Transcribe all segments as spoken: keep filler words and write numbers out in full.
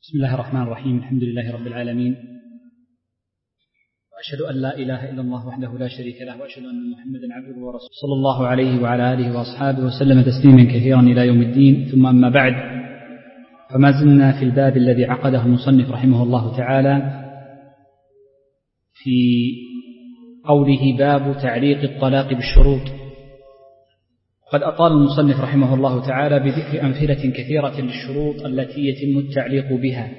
بسم الله الرحمن الرحيم. الحمد لله رب العالمين، وأشهد أن لا إله إلا الله وحده لا شريك له، وأشهد أن محمدا عبده ورسوله صلى الله عليه وعلى آله وأصحابه وسلم تسليما كثيرا إلى يوم الدين. ثم أما بعد، فما زلنا في الباب الذي عقده المصنف رحمه الله تعالى في قوله باب تعليق الطلاق بالشروط. قد أطال المصنف رحمه الله تعالى بذكر أمثلة كثيرة للشروط التي يتم التعليق بها،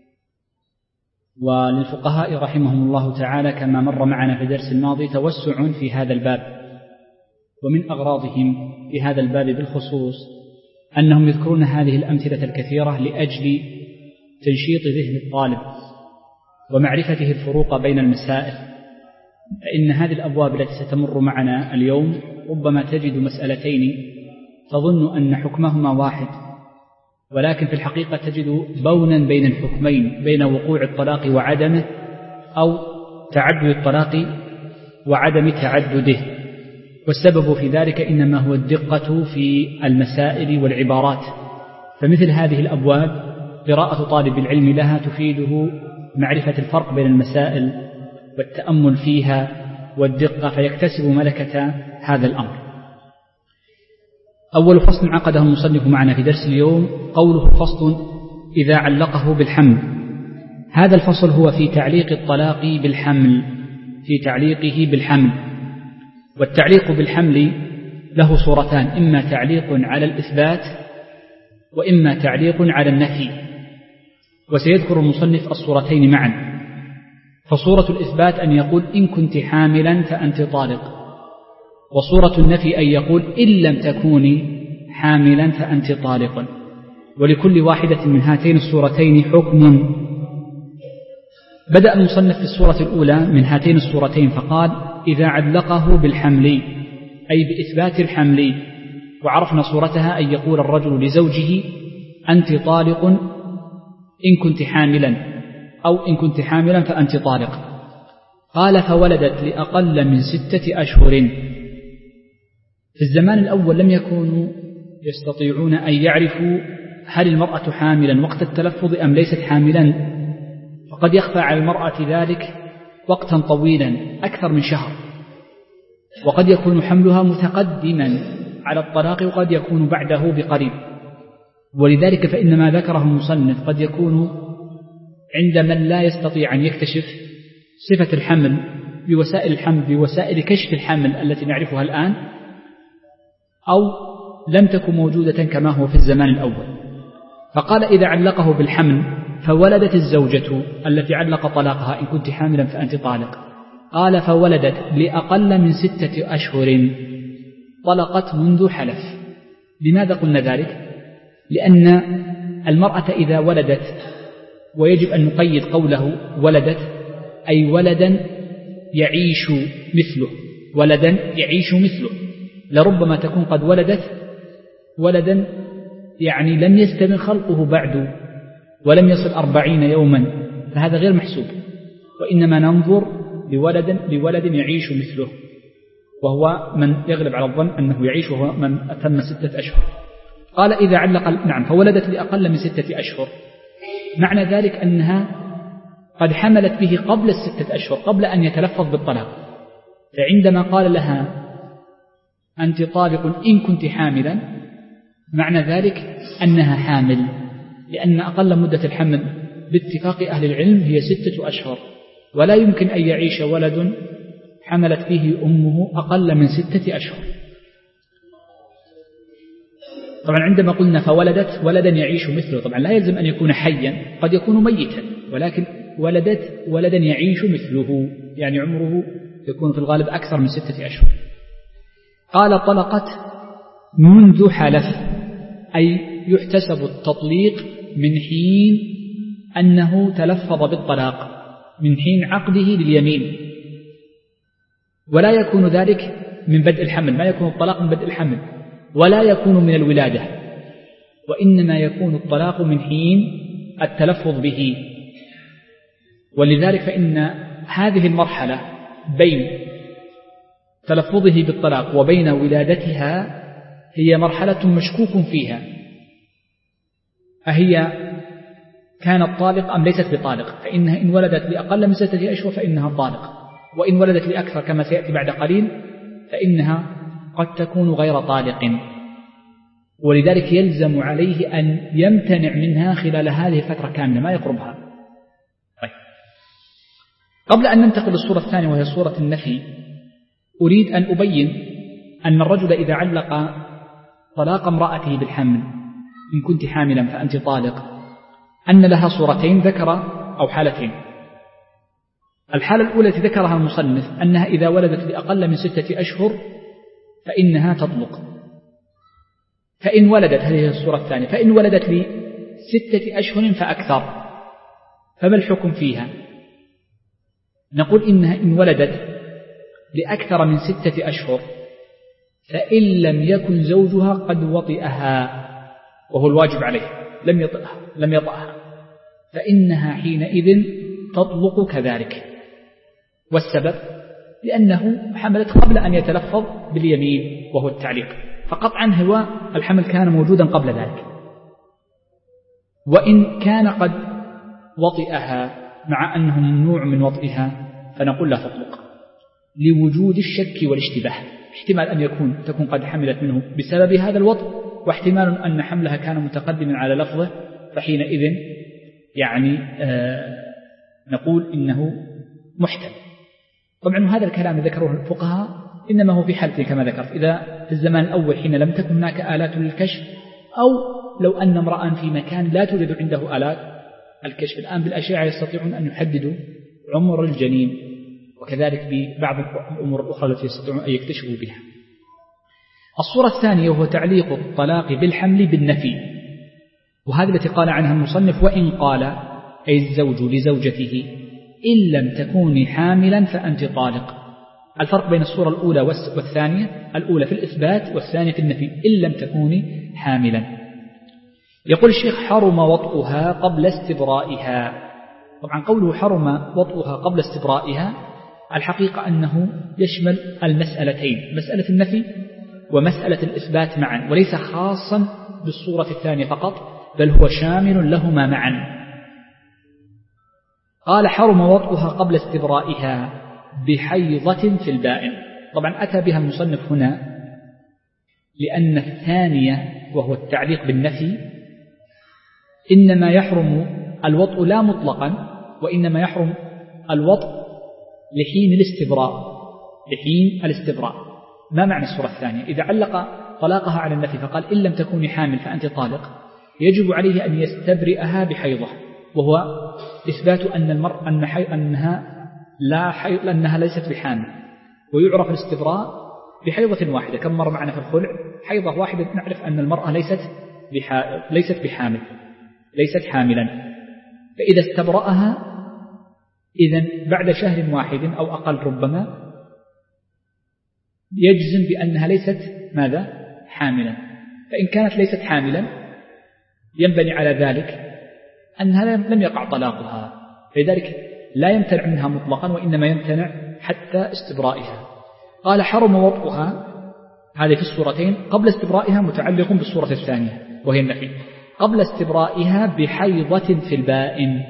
وللفقهاء رحمهم الله تعالى كما مر معنا في الدرس الماضي توسع في هذا الباب، ومن أغراضهم في هذا الباب بالخصوص أنهم يذكرون هذه الأمثلة الكثيرة لأجل تنشيط ذهن الطالب ومعرفته الفروق بين المسائل، فإن هذه الأبواب التي ستمر معنا اليوم ربما تجد مسألتين تظن أن حكمهما واحد، ولكن في الحقيقة تجد بونا بين الحكمين، بين وقوع الطلاق وعدمه أو تعدد الطلاق وعدم تعدده. والسبب في ذلك إنما هو الدقة في المسائل والعبارات، فمثل هذه الأبواب قراءة طالب العلم لها تفيده معرفة الفرق بين المسائل والتأمل فيها والدقة، فيكتسب ملكة هذا الأمر. أول فصل عقده المصنف معنا في درس اليوم قوله فصل إذا علقه بالحمل. هذا الفصل هو في تعليق الطلاق بالحمل، في تعليقه بالحمل. والتعليق بالحمل له صورتان، إما تعليق على الإثبات وإما تعليق على النفي، وسيذكر المصنف الصورتين معا. فصورة الإثبات أن يقول إن كنت حاملا فأنت طالق، وصورة النفي أن يقول إن لم تكوني حاملا فأنت طالق. ولكل واحدة من هاتين الصورتين حكم. بدأ المصنف في الصورة الأولى من هاتين الصورتين فقال إذا علقه بالحمل، أي بإثبات الحمل. وعرفنا صورتها أن يقول الرجل لزوجه أنت طالق إن كنت حاملا، أو إن كنت حاملا فأنت طالق. قال فولدت لأقل من ستة أشهر. في الزمان الأول لم يكونوا يستطيعون أن يعرفوا هل المرأة حاملا وقت التلفظ أم ليست حاملا، فقد يخفى على المرأة ذلك وقتا طويلا أكثر من شهر، وقد يكون حملها متقدما على الطلاق وقد يكون بعده بقريب. ولذلك فإن ما ذكره المصنف قد يكون عند من لا يستطيع أن يكتشف صفة الحمل بوسائل الحمل بوسائل كشف الحمل التي نعرفها الآن، أو لم تكن موجودة كما هو في الزمان الأول. فقال إذا علقه بالحمل فولدت الزوجة التي علق طلاقها إن كنت حاملا فأنت طالق، قال فولدت لأقل من ستة أشهر، طلقت منذ حلف. لماذا قلنا ذلك؟ لأن المرأة إذا ولدت، ويجب أن نقيد قوله ولدت أي ولدا يعيش مثله، ولدا يعيش مثله. لربما تكون قد ولدت ولدا يعني لم يستمر خلقه بعد ولم يصل أربعين يوما، فهذا غير محسوب، وإنما ننظر لولد, لولد يعيش مثله، وهو من يغلب على الظن أنه يعيش وهو من أتم ستة أشهر. قال إذا علق نعم فولدت لأقل من ستة أشهر، معنى ذلك أنها قد حملت به قبل الستة أشهر، قبل أن يتلفظ بالطلاق. فعندما قال لها أنت طالق إن كنت حاملا، معنى ذلك أنها حامل، لأن أقل مدة الحمل باتفاق أهل العلم هي ستة أشهر، ولا يمكن أن يعيش ولد حملت به أمه أقل من ستة أشهر. طبعا عندما قلنا فولدت ولدا يعيش مثله، طبعا لا يلزم أن يكون حيا، قد يكون ميتا، ولكن ولدت ولدا يعيش مثله، يعني عمره يكون في الغالب أكثر من ستة أشهر. قال طلقت منذ حلف، أي يحتسب التطليق من حين أنه تلفظ بالطلاق، من حين عقده لليمين، ولا يكون ذلك من بدء الحمل، ما يكون الطلاق من بدء الحمل، ولا يكون من الولادة، وإنما يكون الطلاق من حين التلفظ به. ولذلك فإن هذه المرحلة بين تلفظه بالطلاق وبين ولادتها هي مرحلة مشكوك فيها، أهي كانت طالق أم ليست بطالق، فإنها إن ولدت لأقل من ستة أشهر فإنها طالق، وإن ولدت لأكثر كما سيأتي بعد قليل فإنها قد تكون غير طالق، ولذلك يلزم عليه أن يمتنع منها خلال هذه الفترة كاملة ما يقربها. طيب. قبل أن ننتقل للصورة الثانية وهي صورة النفي، أريد أن أبين أن الرجل إذا علق طلاق امرأته بالحمل إن كنت حاملا فأنت طالق أن لها صورتين ذكر أو حالتين. الحالة الأولى التي ذكرها المصنف أنها إذا ولدت لأقل من ستة أشهر فإنها تطلق. فإن ولدت، هذه الصورة الثانية، فإن ولدت لستة أشهر فأكثر فما الحكم فيها؟ نقول إنها إن ولدت لأكثر من ستة أشهر فإن لم يكن زوجها قد وطئها وهو الواجب عليه لم يطئها لم يطأها فإنها حينئذ تطلق كذلك. والسبب لأنه حملت قبل أن يتلفظ باليمين وهو التعليق، فقطعا هو الحمل كان موجودا قبل ذلك. وإن كان قد وطئها مع أنه ممنوع من وطئها فنقول لا تطلق لوجود الشك والاشتباه، احتمال أن يكون تكون قد حملت منه بسبب هذا الوطء، واحتمال أن حملها كان متقدما على لفظه، فحينئذ يعني آه نقول إنه محتمل. طبعا هذا الكلام ذكره الفقهاء إنما هو في حالة كما ذكرت، إذا في الزمان الأول حين لم تكن هناك آلات للكشف، أو لو أن امرأ في مكان لا توجد عنده آلات الكشف. الآن بالأشعة يستطيعون أن يحددوا عمر الجنين، وكذلك ببعض الأمور الأخرى التي يستطيعون أن يكتشفوا بها. الصورة الثانية وهو تعليق الطلاق بالحمل بالنفي، وهذه التي قال عنها المصنف وإن قال أي الزوج لزوجته إن لم تكوني حاملا فأنت طالق. الفرق بين الصورة الأولى والثانية، الأولى في الإثبات والثانية في النفي، إن لم تكوني حاملا. يقول الشيخ حرم وطئها قبل استبرائها. طبعا قوله حرم وطئها قبل استبرائها الحقيقة أنه يشمل المسألتين، مسألة النفي ومسألة الإثبات معا، وليس خاصا بالصورة الثانية فقط بل هو شامل لهما معا. قال حرم وطئها قبل استبرائها بحيضة في البائن. طبعا أتى بها المصنف هنا لأن الثانية وهو التعليق بالنفي إنما يحرم الوطء لا مطلقا، وإنما يحرم الوطء لحين الاستبراء لحين الاستبراء. ما معنى الصورة الثانية؟ إذا علق طلاقها على النفي فقال إن لم تكوني حامل فأنت طالق، يجب عليه أن يستبرئها بحيضة، وهو إثبات أن المرء أن حي... أنها لا حيض أنها ليست بحامل. ويعرف الاستبراء بحيضة واحدة، كم مرة معنا في الخلع حيضة واحدة نعرف أن المرأة ليست بح... ليست بحامل ليست حاملا. فإذا استبرأها إذن بعد شهر واحد أو أقل ربما يجزم بأنها ليست ماذا حاملا. فإن كانت ليست حاملا ينبني على ذلك أنها لم يقع طلاقها، فلذلك لا يمتنع منها مطلقا وإنما يمتنع حتى استبرائها. قال حرم وطئها، هذه في الصورتين قبل استبرائها متعلق بالصورة الثانية وهي النفي، قبل استبرائها بحيضة في البائن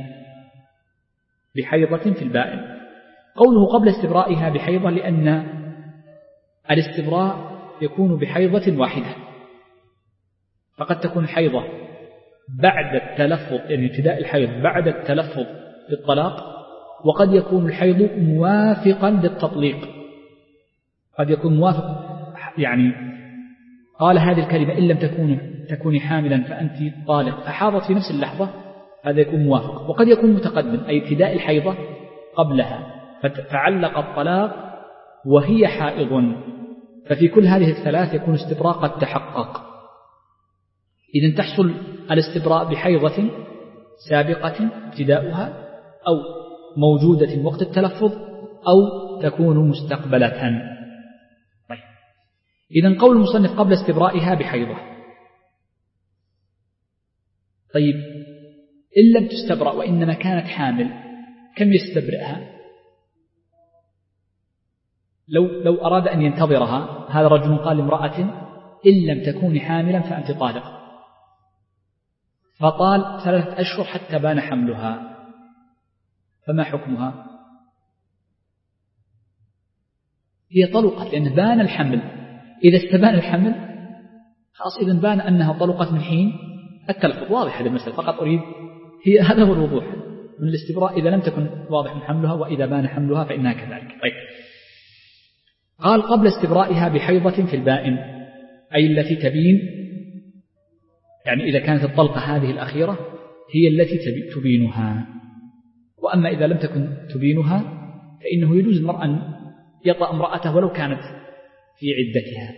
بحيضة في البائن. قوله قبل استبرائها بحيضة لأن الاستبراء يكون بحيضة واحدة، فقد تكون حيضة بعد التلفظ، يعني ابتداء الحيض بعد التلفظ بالطلاق، وقد يكون الحيض موافقا للتطليق، قد يكون موافق، يعني قال هذه الكلمة إن لم تكوني تكوني حاملا فأنت طالق فحاضت في نفس اللحظة، هذا يكون موافق. وقد يكون متقدم أي ابتداء الحيضة قبلها فعلق الطلاق وهي حائض، ففي كل هذه الثلاث يكون استبراء قد تحقق. إذن تحصل الاستبراء بحيضة سابقة ابتداؤها أو موجودة وقت التلفظ أو تكون مستقبلة. طيب. إذن قول المصنف قبل استبرائها بحيضة. طيب إن لم تستبرأ وإنما كانت حامل كم يستبرئها؟ لو, لو أراد أن ينتظرها، هذا رجل قال لامرأة إن لم تكوني حاملا فأنت طالق، فطال ثلاثة أشهر حتى بان حملها، فما حكمها؟ هي طلقت لأن بان الحمل. إذا استبان الحمل خلاص، إذن بان أنها طلقت من حين التلفظ. واضح هذا المسألة، فقط أريد هي هذا هو الوضوح من الاستبراء إذا لم تكن واضح من حملها، وإذا بان حملها فإنها كذلك. طيب، قال قبل استبرائها بحيضة في البائن، أي التي تبين، يعني إذا كانت الطلقة هذه الأخيرة هي التي تبينها. وأما إذا لم تكن تبينها فإنه يجوز المرء أن يطأ امرأته ولو كانت في عدتها.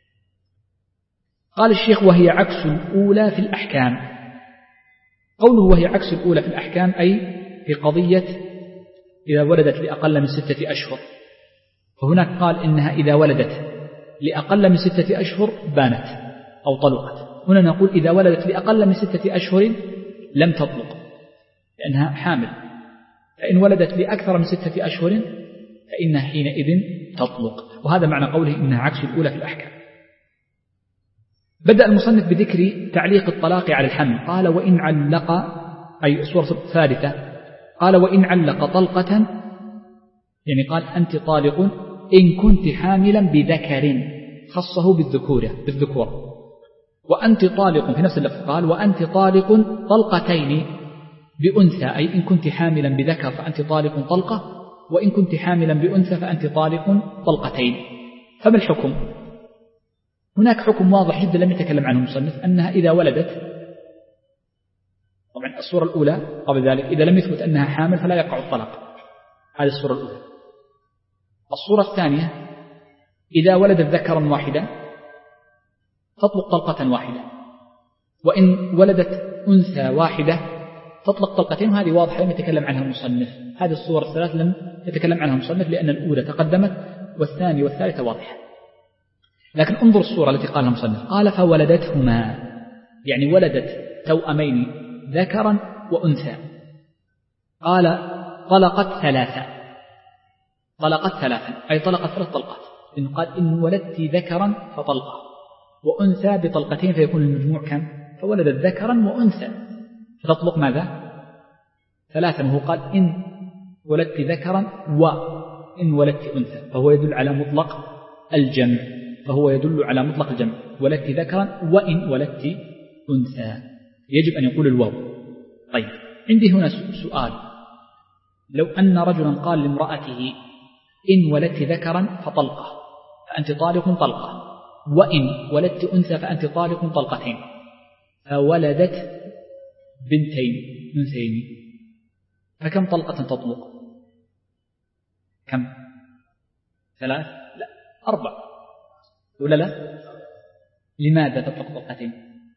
قال الشيخ وهي عكس الأولى في الأحكام. قوله وهي عكس الأولى في الأحكام أي في قضية إذا ولدت لأقل من ستة أشهر، فهناك قال إنها إذا ولدت لأقل من ستة أشهر بانت أو طلقت. هنا نقول إذا ولدت لأقل من ستة أشهر لم تطلق لأنها حامل، فإن ولدت لأكثر من ستة أشهر فإنها حينئذ تطلق. وهذا معنى قوله إنها عكس الأولى في الأحكام. بدأ المصنف بذكر تعليق الطلاق على الحمل. قال وإن علق، أي الصورة الثالثة، قال وإن علق طلقة، يعني قال أنت طالق إن كنت حاملا بذكر، خصه بالذكورة بالذكور. وأنت طالق في نفس اللفظ قال وأنت طالق طلقتين بأنثى، أي إن كنت حاملا بذكر فأنت طالق طلقة، وإن كنت حاملا بأنثى فأنت طالق طلقتين. فما الحكم؟ هناك حكم واضح جدا لم يتكلم عنه المصنف، أنها إذا ولدت، طبعا الصورة الأولى قبل ذلك إذا لم يثبت أنها حامل فلا يقع الطلاق، هذه الصورة الأولى. الصورة الثانية إذا ولدت ذكرا واحدا تطلق طلقة واحدة، وإن ولدت أنثى واحدة تطلق طلقتين، وهذه واضحة لم يتكلم عنها المصنف. هذه الصور الثلاث لم يتكلم عنها المصنف لأن الأولى تقدمت والثانية والثالثة واضحة. لكن انظر الصورة التي قالها المصنف، قال فولدتهما، يعني ولدت توأمين ذكرا وأنثى. قال طلقت ثلاثة، طلقت ثلاثا أي طلقت ثلاث طلقات. إن قال إن ولدت ذكرا فطلقة، وأنثى بطلقتين فيكون المجموع كم؟ فولدت ذكرا وأنثى فتطلق ماذا؟ ثلاثا. وهو قال إن ولدت ذكرا وإن ولدت أنثى، فهو يدل على مطلق الجمع، فهو يدل على مطلق الجمع، ولدت ذكرا وإن ولدت أنثى، يجب أن يقول الواو. طيب، عندي هنا سؤال، لو أن رجلا قال لامرأته إن ولدت ذكرا فطلقة فأنت طالق طلقة، وإن ولدت أنثى فأنت طالق طلقتين، فولدت بنتين أنثيين، فكم طلقة تطلق؟ كم؟ ثلاث؟ لا، أربع ولا لا؟ لماذا تطلق طلقتين؟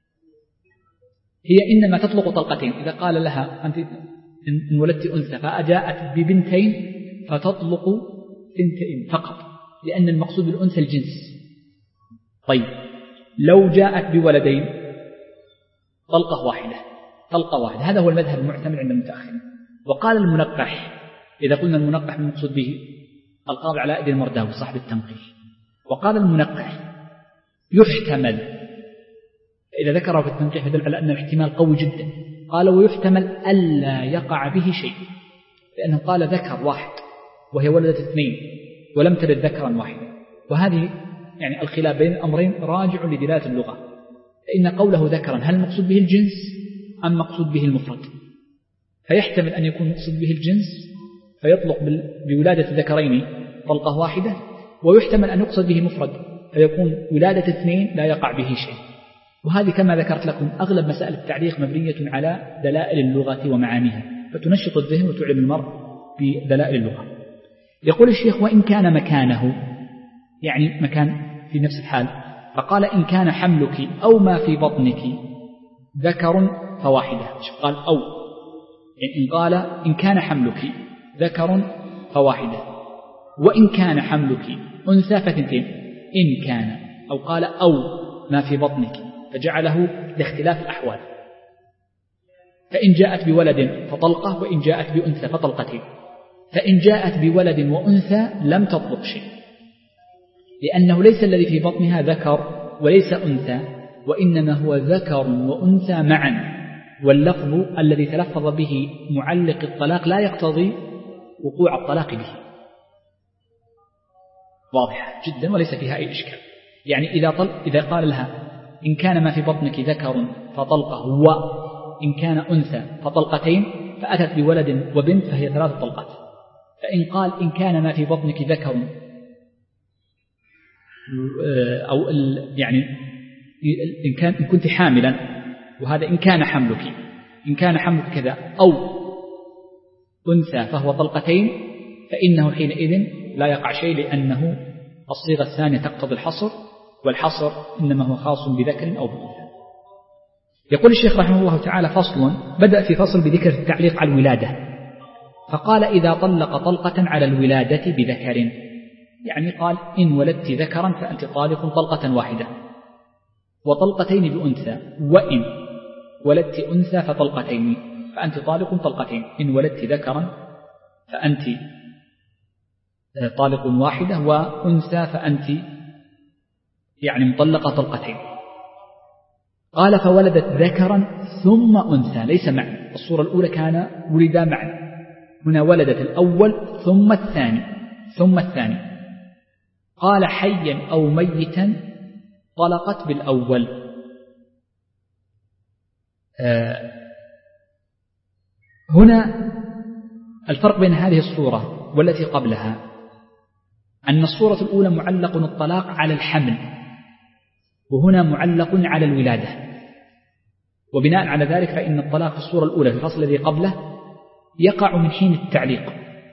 هي إنما تطلق طلقتين إذا قال لها أنت إن ولدت أنثى فأجاءت ببنتين فتطلق بنتين فقط، لأن المقصود بالأنثى الجنس. طيب، لو جاءت بولدين طلقة واحدة، طلقة واحدة، هذا هو المذهب المعتمد عند المتأخرين. وقال المنقح، إذا قلنا المنقح المقصود به القاضي علاء الدين المرداوي صاحب التنقيح، وقال المنقح يحتمل، إذا ذكره في التنقيح يدل على أن الاحتمال قوي جدا. قال ويحتمل ألا يقع به شيء، لأنه قال ذكر واحد وهي ولدت اثنين ولم تلد ذكرا واحدا، وهذه يعني الخلاف بين الأمرين راجع لدلالة اللغة. فإن قوله ذكرا هل المقصود به الجنس أم مقصود به المفرد؟ فيحتمل أن يكون مقصود به الجنس فيطلق بولادة ذكرين طلقة واحدة، ويحتمل أن يقصد به مفرد فيكون ولادة اثنين لا يقع به شيء. وهذه كما ذكرت لكم أغلب مسائل التعليق مبنية على دلائل اللغة ومعانيها، فتنشط الذهن وتعلم المرء بدلائل اللغة. يقول الشيخ وإن كان مكانه، يعني مكان في نفس الحال، فقال إن كان حملك أو ما في بطنك ذكر فواحدة. قال أو، يعني إن قال إن كان حملك ذكر فواحدة، وإن كان حملك أنثى فثنتين، إن كان، أو قال أو ما في بطنك، فجعله لاختلاف الأحوال. فإن جاءت بولد فطلقة، وإن جاءت بأنثى فطلقتين. فإن جاءت بولد وأنثى لم تطلق شيء، لأنه ليس الذي في بطنها ذكر وليس أنثى، وإنما هو ذكر وأنثى معا، واللفظ الذي تلفظ به معلق الطلاق لا يقتضي وقوع الطلاق به. واضح جدا وليس فيها أي إشكال. يعني إذا, طل... إذا قال لها إن كان ما في بطنك ذكر فطلقة، وإن كان أنثى فطلقتين، فأتت بولد وبنت فهي ثلاث طلقات. فإن قال إن كان ما في بطنك ذكر أو يعني إن, كان إن كنت حاملا، وهذا إن كان حملك، إن كان حملك كذا، أو أنثى فهو طلقتين، فإنه حينئذ لا يقع شيء، لأنه الصيغة الثانية تقتضي الحصر، والحصر إنما هو خاص بذكر أو بأنثى. يقول الشيخ رحمه الله تعالى: فصل. بدأ في فصل بذكر التعليق على الولادة، فقال: إذا طلق طلقة على الولادة بذكر، يعني قال إن ولدت ذكرا فأنت طالق طلقة واحدة، وطلقتين بأنثى، وإن ولدت أنثى فطلقتين فأنت طالق طلقتين، إن ولدت ذكرا فأنت طالق واحدة، وأنثى فأنت يعني مطلقة طلقتين. قال: فولدت ذكرا ثم أنثى، ليس معا. الصورة الأولى كان ولدا معا، هنا ولدت الأول ثم الثاني ثم الثاني. قال: حيا أو ميتا طلقت بالأول. آه هنا الفرق بين هذه الصورة والتي قبلها أن الصورة الأولى معلق الطلاق على الحمل، وهنا معلق على الولادة، وبناء على ذلك فإن الطلاق في الصورة الأولى في الفصل الذي قبله يقع من حين التعليق،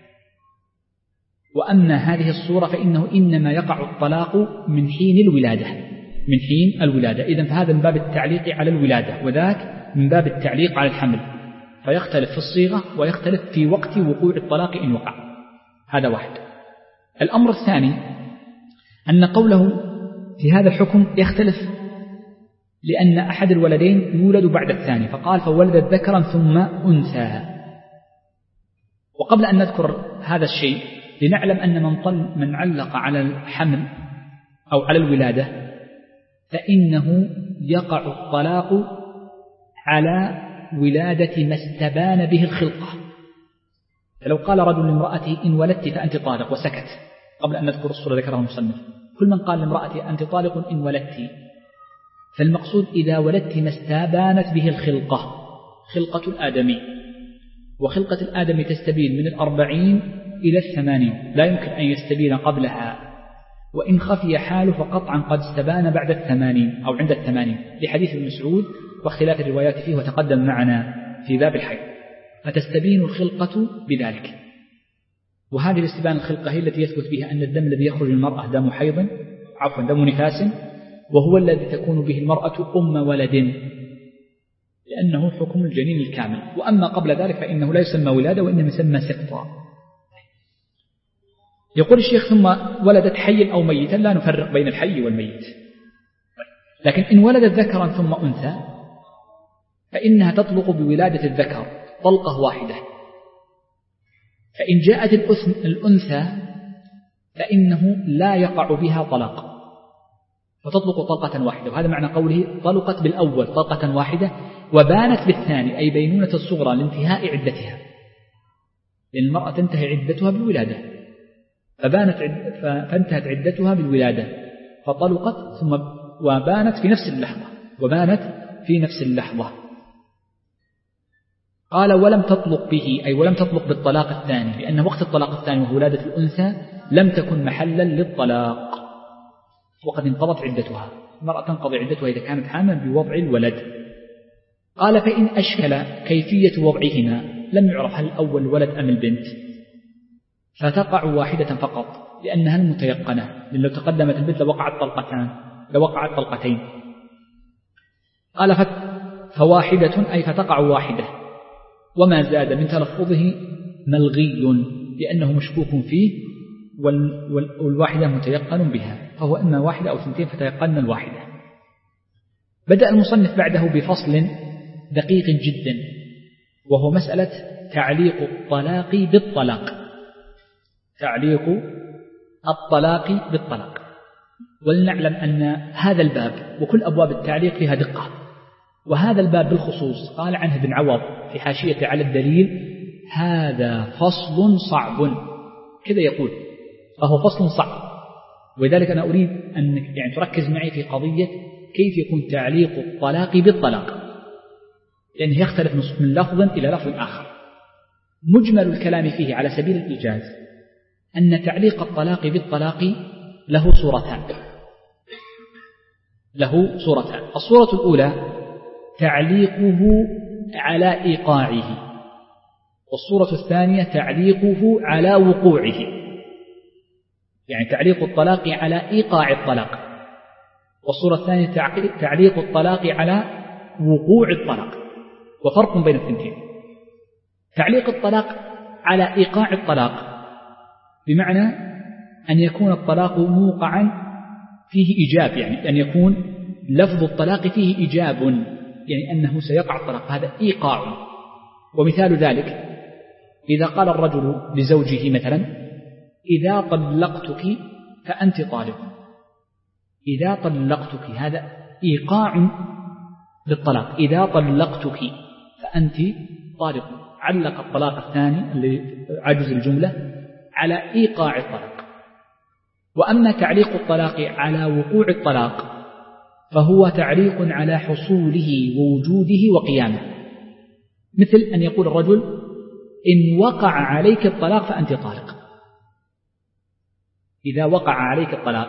وأما هذه الصورة فإنه إنما يقع الطلاق من حين الولادة من حين الولادة. إذن فهذا من باب التعليق على الولادة، وذاك من باب التعليق على الحمل، فيختلف في الصيغة ويختلف في وقت وقوع الطلاق إن وقع. هذا واحد. الأمر الثاني أن قوله في هذا الحكم يختلف، لأن أحد الولدين يولد بعد الثاني، فقال: فولدت ذكرا ثم أنثى. وقبل أن نذكر هذا الشيء لنعلم أن من, طل من علق على الحمل أو على الولادة فإنه يقع الطلاق على ولادة ما استبان به الخلقة. فلو قال رجل لامرأته إن ولدت فأنت طالق وسكت، قبل أن نذكر الصورة ذكرها المصنف، كل من قال لامرأته أنت طالق إن ولدت، فالمقصود إذا ولدت ما استبانت به الخلقة، خلقة الآدمي، وخلقة الآدمي تستبين من الأربعين إلى الثمانين، لا يمكن أن يستبين قبلها، وإن خفي حاله فقطعا قد استبان بعد الثمانين أو عند الثمانين، لحديث ابن مسعود واختلاف الروايات فيه وتقدم معنا في باب الحيض. فتستبين الخلقة بذلك، وهذه الاستبان الخلقة هي التي يثبت بها أن الدم الذي يخرج من المرأة دم حيض عفوا دم نفاس، وهو الذي تكون به المرأة أم ولد، لأنه حكم الجنين الكامل. وأما قبل ذلك فإنه لا يسمى ولادة وإنما يسمى سقطا. يقول الشيخ: ثم ولدت حيا أو ميتا، لا نفرق بين الحي والميت، لكن إن ولدت ذكرا ثم أنثى فإنها تطلق بولادة الذكر طلقة واحدة، فإن جاءت الأنثى فإنه لا يقع بها طلاق، فتطلق طلقة واحدة. وهذا معنى قوله طلقت بالأول طلقة واحدة وبانت بالثاني، أي بينونة الصغرى لانتهاء عدتها، لأن المرأة تنتهي عدتها بالولادة، فبانت عد... فانتهت عدتها بالولادة فطلقت ثم وبانت في نفس اللحظة وبانت في نفس اللحظة. قال: ولم تطلق به، أي ولم تطلق بالطلاق الثاني، لأن وقت الطلاق الثاني وهو ولادة الأنثى لم تكن محلا للطلاق، وقد انقضت عدتها. المرأة تنقضي عدتها إذا كانت حاملا بوضع الولد. قال: فإن أشكل كيفية وضعهما لم يعرف هل الأول الولد أم البنت، فتقع واحدة فقط لأنها المتيقنة، لأن لو تقدمت البنت لوقعت طلقتان لوقعت طلقتين. قال: فواحدة، أي فتقع واحدة، وما زاد من تلفظه ملغي لأنه مشكوك فيه، والواحدة متيقن بها، فهو إما واحدة أو اثنتين فتيقن الواحدة. بدأ المصنف بعده بفصل دقيق جدا، وهو مسألة تعليق الطلاق بالطلاق، تعليق الطلاق بالطلاق. ولنعلم أن هذا الباب وكل أبواب التعليق فيها دقة، وهذا الباب بالخصوص قال عنه ابن عوض في حاشية على الدليل: هذا فصل صعب، كذا يقول، فهو فصل صعب. ولذلك أنا أريد أن يعني تركز معي في قضية كيف يكون تعليق الطلاق بالطلاق، لأنه يختلف من لفظ إلى لفظ آخر. مجمل الكلام فيه على سبيل الإيجاز أن تعليق الطلاق بالطلاق له صورتان له صورتان الصورة الأولى تعليقه على إيقاعه، والصورة الثانية تعليقه على وقوعه، يعني تعليق الطلاق على إيقاع الطلاق، والصورة الثانية تعليق الطلاق على وقوع الطلاق، وفرق بين الثنتين. تعليق الطلاق على إيقاع الطلاق بمعنى أن يكون الطلاق موقعا فيه إيجاب، يعني أن يكون لفظ الطلاق فيه إيجاب، يعني أنه سيقع الطلاق، هذا إيقاع. ومثال ذلك إذا قال الرجل لزوجه مثلا: إذا طلقتك فأنت طالق. إذا طلقتك هذا إيقاع للطلاق، إذا طلقتك فأنت طالق. علق الطلاق الثاني اللي عجز الجملة على إيقاع الطلاق. وأما تعليق الطلاق على وقوع الطلاق فهو تعليق على حصوله ووجوده وقيامه، مثل أن يقول الرجل: إن وقع عليك الطلاق فأنت طالق. إذا وقع عليك الطلاق،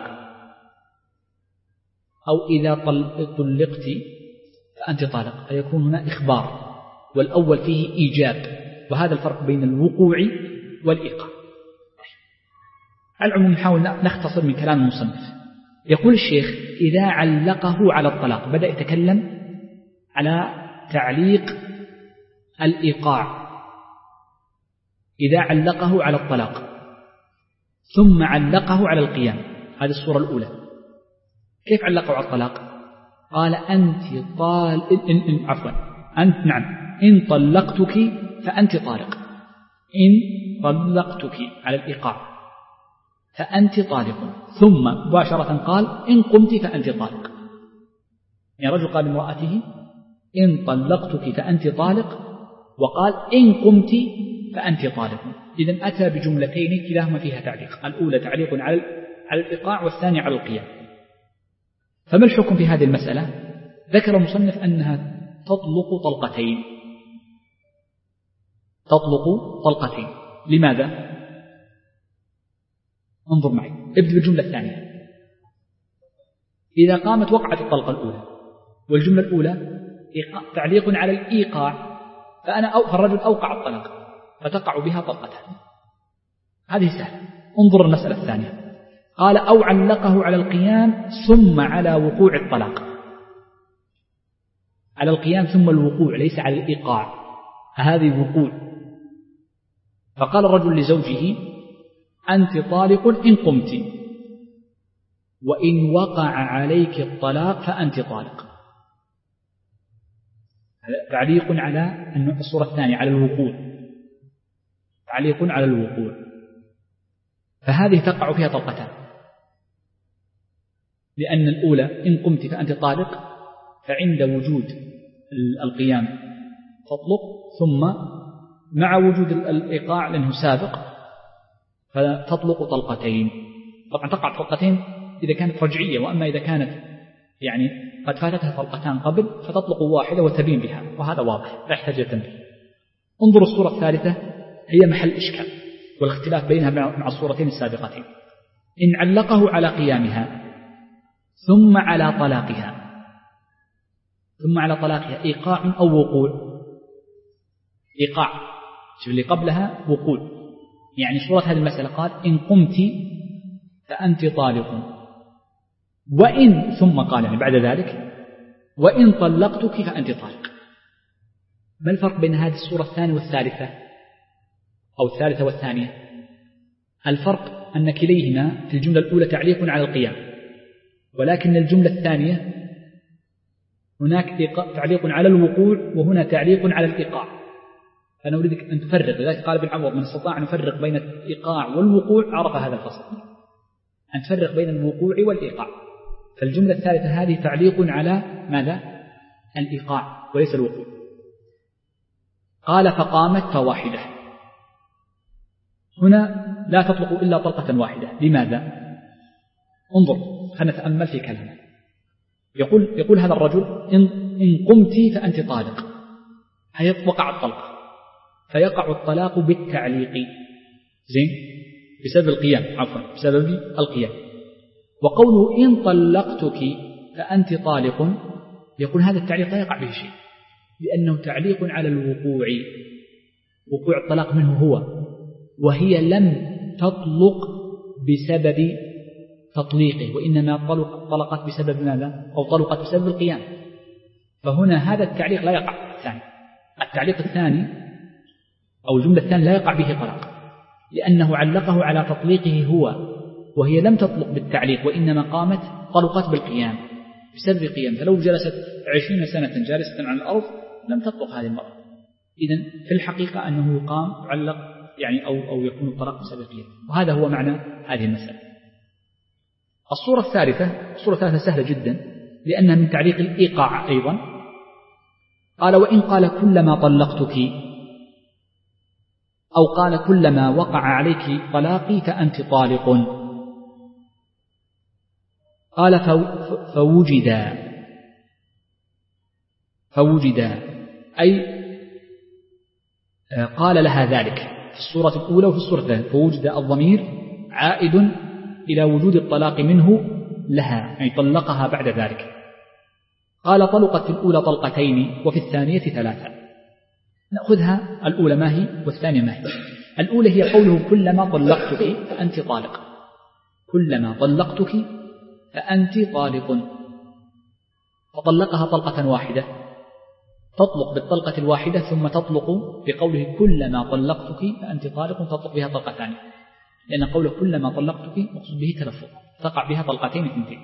أو إذا طلقت فأنت طالق، فيكون هنا إخبار، والأول فيه إيجاب، وهذا الفرق بين الوقوع والإيقاع. على العموم نحاول نختصر من كلام المصنف. يقول الشيخ: إذا علقه على الطلاق، بدأ يتكلم على تعليق الإيقاع. إذا علقه على الطلاق ثم علقه على القيام، هذه الصورة الأولى. كيف علقه على الطلاق؟ قال: أنت طال إن إن عفوا أنت نعم إن طلقتك فأنت طالق. إن طلقتك على الإيقاع فأنت طالق، ثم مباشرة قال: إن قمت فأنت طالق. يعني رجل قال لامرأته: إن طلقتك فأنت طالق، وقال: إن قمت فأنت طالق. إذن أتى بجملتين كلاهما فيها تعليق، الأولى تعليق على على الإيقاع، والثانية على القيام. فما الحكم في هذه المسألة؟ ذكر المصنف أنها تطلق طلقتين تطلق طلقتين لماذا؟ انظر معي، ابدأ بالجملة الثانية. إذا قامت وقعت الطلقة الأولى، والجملة الأولى تعليق على الإيقاع، فأنا أو فالرجل أوقع الطلقة فتقع بها طلقتان، هذه سهلة. انظر المسألة الثانية، قال: أو علقه على القيام ثم على وقوع الطلاق. على القيام ثم الوقوع، ليس على الإيقاع، هذه وقوع. فقال الرجل لزوجه: أنت طالق إن قمت، وإن وقع عليك الطلاق فأنت طالق. تعليق على الصورة الثانية، على الوقوع، تعليق على الوقوع، فهذه تقع فيها طلقتان، لأن الأولى إن قمت فأنت طالق، فعند وجود القيام تطلق، ثم مع وجود الإيقاع لأنه سابق فتطلق طلقتين. طبعا تقع طلقتين إذا كانت رجعية، وأما إذا كانت يعني قد فاتتها طلقتان قبل فتطلق واحدة وتبين بها، وهذا واضح لا يحتاج تنبيه. انظر الصورة الثالثة، هي محل إشكال والاختلاف بينها مع الصورتين السابقتين. إن علقه على قيامها ثم على طلاقها ثم على طلاقها إيقاع أو وقوع؟ إيقاع، شوف اللي قبلها وقوع، يعني صورة هذه المسألة قال: إن قمت فأنت طالق، وإن ثم قال يعني بعد ذلك: وإن طلقتك فأنت طالق. ما الفرق بين هذه الصورة الثانية والثالثة أو الثالثة والثانية؟ الفرق أن كليهما في الجملة الأولى تعليق على القيام، ولكن الجملة الثانية هناك تعليق على الوقوع، وهنا تعليق على الإيقاع. فأنا أريدك أن تفرق، لذلك قال ابن عوض: من استطاع أن يفرق بين الإيقاع والوقوع عرف هذا الفصل، أن تفرق بين الوقوع والإيقاع. فالجملة الثالثة هذه تعليق على ماذا؟ الإيقاع وليس الوقوع. قال فقامت فواحدة، هنا لا تطلق إلا طلقة واحدة. لماذا؟ انظر، فنتأمل في كلامه. يقول, يقول هذا الرجل إن, إن قمت فأنت طالق، وقع الطلق، فيقع الطلاق بالتعليق، زين، بسبب القيام، عفوا بسبب القيام. وقوله إن طلقتك فأنت طالق، يقول هذا التعليق لا يقع به شيء، لأنه تعليق على الوقوع، وقوع الطلاق منه هو، وهي لم تطلق بسبب تطليقه، وإنما طلق طلقت بسبب ماذا؟ أو طلقت بسبب القيام. فهنا هذا التعليق لا يقع. الثاني التعليق الثاني أو الجملة الثانية لا يقع به طلاق، لأنه علقه على تطليقه هو، وهي لم تطلق بالتعليق، وإنما قامت طلقت بالقيام بسبب قيام. فلو جلست عشرين سنة جالسة على الأرض لم تطلق هذه المرأة. إذن في الحقيقة أنه يقام يعلق يعني أو, أو يكون الطلاق بسبب قيام، وهذا هو معنى هذه المسألة. الصورة الثالثة، الصورة الثالثة سهلة جدا لأنها من تعليق الإيقاع أيضا. قال وإن قال كلما طلقتك، أو قال كلما وقع عليك طلاقي فأنت طالق. قال فوجدا، فوجدا أي قال لها ذلك في الصورة الأولى وفي الصورة الثانية. فوجد الضمير عائد إلى وجود الطلاق منه لها، يعني طلقها بعد ذلك. قال طلقت في الأولى طلقتين وفي الثانية ثلاثة. نأخذها الأولى ما هي والثانية ما هي. الأولى هي قوله كلما طلقتك فأنت طالق، كلما طلقتك فأنت طالق، فطلقها طلقة واحدة، تطلق بالطلقة الواحدة ثم تطلق بقوله كلما طلقتك فأنت طالق، تطلق بها طلقة ثانية، لأن قوله كلما طلقتك مقصود به تلفظ، تقع بها طلقتين اثنتين.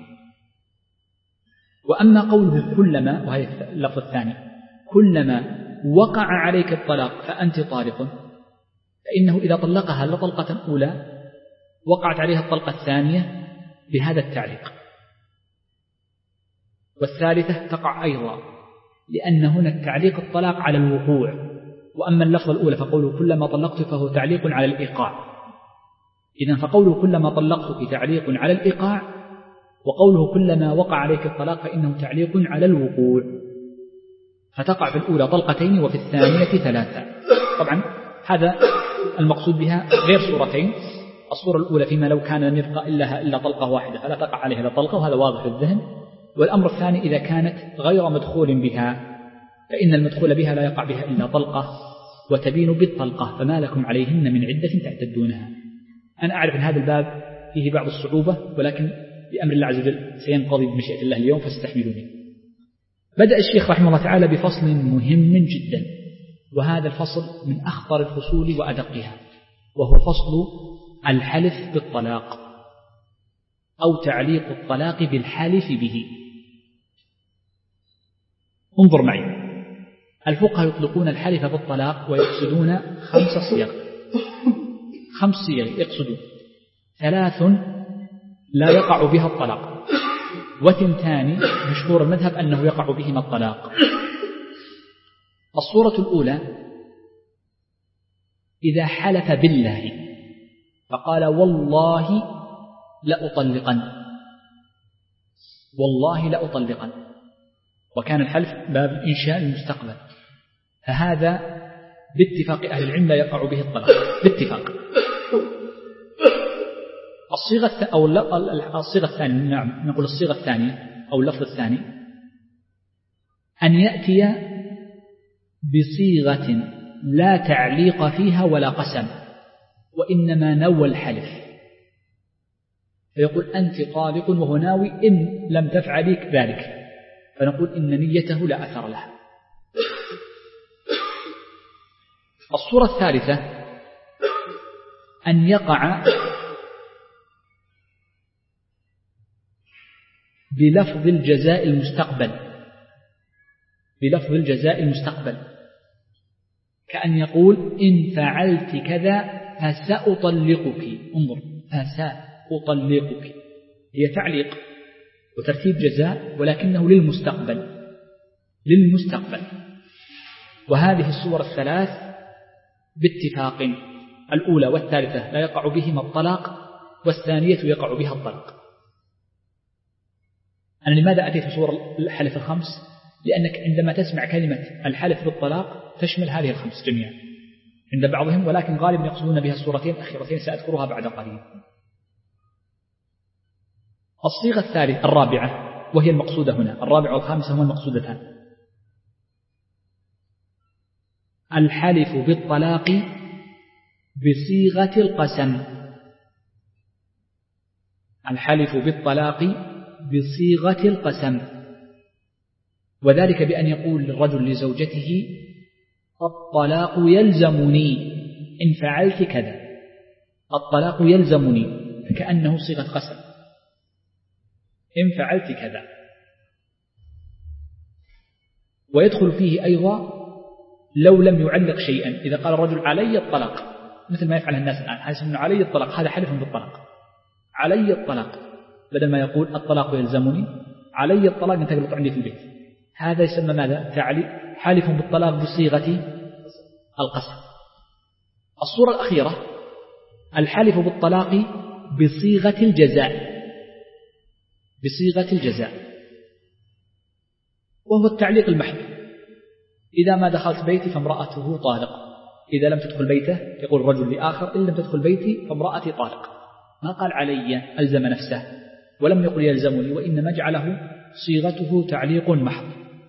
وأما قوله كلما، وهي اللفظ الثاني، كلما وقع عليك الطلاق فأنت طالق، فإنه إذا طلقها لطلقة أولى وقعت عليها الطلقة الثانية بهذا التعليق، والثالثة تقع أيضا، لأن هنا التعليق الطلاق على الوقوع. وأما اللفظ الأولى فقوله كلما طلقتك فهو تعليق على الإيقاع. إذن فقوله كلما طلقتك تعليق على الإيقاع، وقوله كلما وقع عليك الطلاق فإنه تعليق على الوقوع، فتقع في الأولى طلقتين وفي الثانية ثلاثة. طبعا هذا المقصود بها غير صورتين. الصورة الأولى فيما لو كان لم يبقى إلا, إلا طلقة واحدة فلا تقع عليها إلا طلقة، وهذا واضح الذهن. والأمر الثاني إذا كانت غير مدخول بها فإن المدخول بها لا يقع بها إلا طلقة وتبين بالطلقة، فما لكم عليهن من عدة تعتدونها. أنا أعرف أن هذا الباب فيه بعض الصعوبة، ولكن بأمر الله عز وجل سينقضي بمشيئة الله اليوم، فاستحملوني. بدأ الشيخ رحمه الله تعالى بفصل مهم جدا، وهذا الفصل من أخطر الفصول وأدقها، وهو فصل الحلف بالطلاق أو تعليق الطلاق بالحلف به. انظر معي، الفقهاء يطلقون الحلف بالطلاق ويقصدون خمس صيغ، خمس صيغ يقصدون: ثلاث لا يقع بها الطلاق، وثنتان مشهور المذهب أنه يقع بهما الطلاق. الصورة الأولى إذا حلف بالله فقال والله لأطلقن، والله لأطلقن، وكان الحلف باب إنشاء المستقبل، فهذا باتفاق أهل العلم لا يقع به الطلاق باتفاق. الصيغة أو الصيغة الثانية، نعم نقول الصيغة الثانية أو اللفظ الثاني، أن يأتي بصيغة لا تعليق فيها ولا قسم، وإنما نوى الحلف، فيقول أنت طالق وهو ناوي إن لم تفعلي ذلك، فنقول إن نيته لا أثر لها. الصورة الثالثة أن يقع بلفظ الجزاء المستقبل، بلفظ الجزاء المستقبل، كأن يقول إن فعلت كذا فسأطلقك. انظر، فسأطلقك هي تعليق وترتيب جزاء ولكنه للمستقبل، للمستقبل. وهذه الصور الثلاث باتفاق الأولى والثالثة لا يقع بهما الطلاق، والثانية يقع بها الطلاق. أنا لماذا أتيت بصور الحلف الخمس؟ لأنك عندما تسمع كلمة الحلف بالطلاق تشمل هذه الخمس جميعا عند بعضهم، ولكن غالبا يقصدون بها الصورتين الأخيرتين سأذكرها بعد قليل. الصيغة الثالثة الرابعة وهي المقصودة هنا، الرابعة والخامسة هما المقصودتان. الحلف بالطلاق بصيغة القسم. الحلف بالطلاق بصيغة القسم، وذلك بأن يقول الرجل لزوجته الطلاق يلزمني إن فعلت كذا، الطلاق يلزمني، فكأنه صيغة قسم، إن فعلت كذا. ويدخل فيه أيضا لو لم يعلق شيئا، إذا قال الرجل علي الطلاق مثل ما يفعل الناس الآن، هذا يسمونه علي الطلاق، هذا حلف بالطلاق، علي الطلاق، بدل ما يقول الطلاق يلزمني علي الطلاق أنت تطلق عندي في البيت، هذا يسمى ماذا؟ حلف بالطلاق بصيغة القسم. الصورة الأخيرة الحلف بالطلاق بصيغة الجزاء، بصيغة الجزاء، وهو التعليق المحض. إذا ما دخلت بيتي فامرأته طالق، إذا لم تدخل بيته يقول الرجل لآخر إن لم تدخل بيتي فامرأتي طالق، ما قال علي ألزم نفسه ولم يقل يلزمني، وإنما جعله صيغته تعليق محض.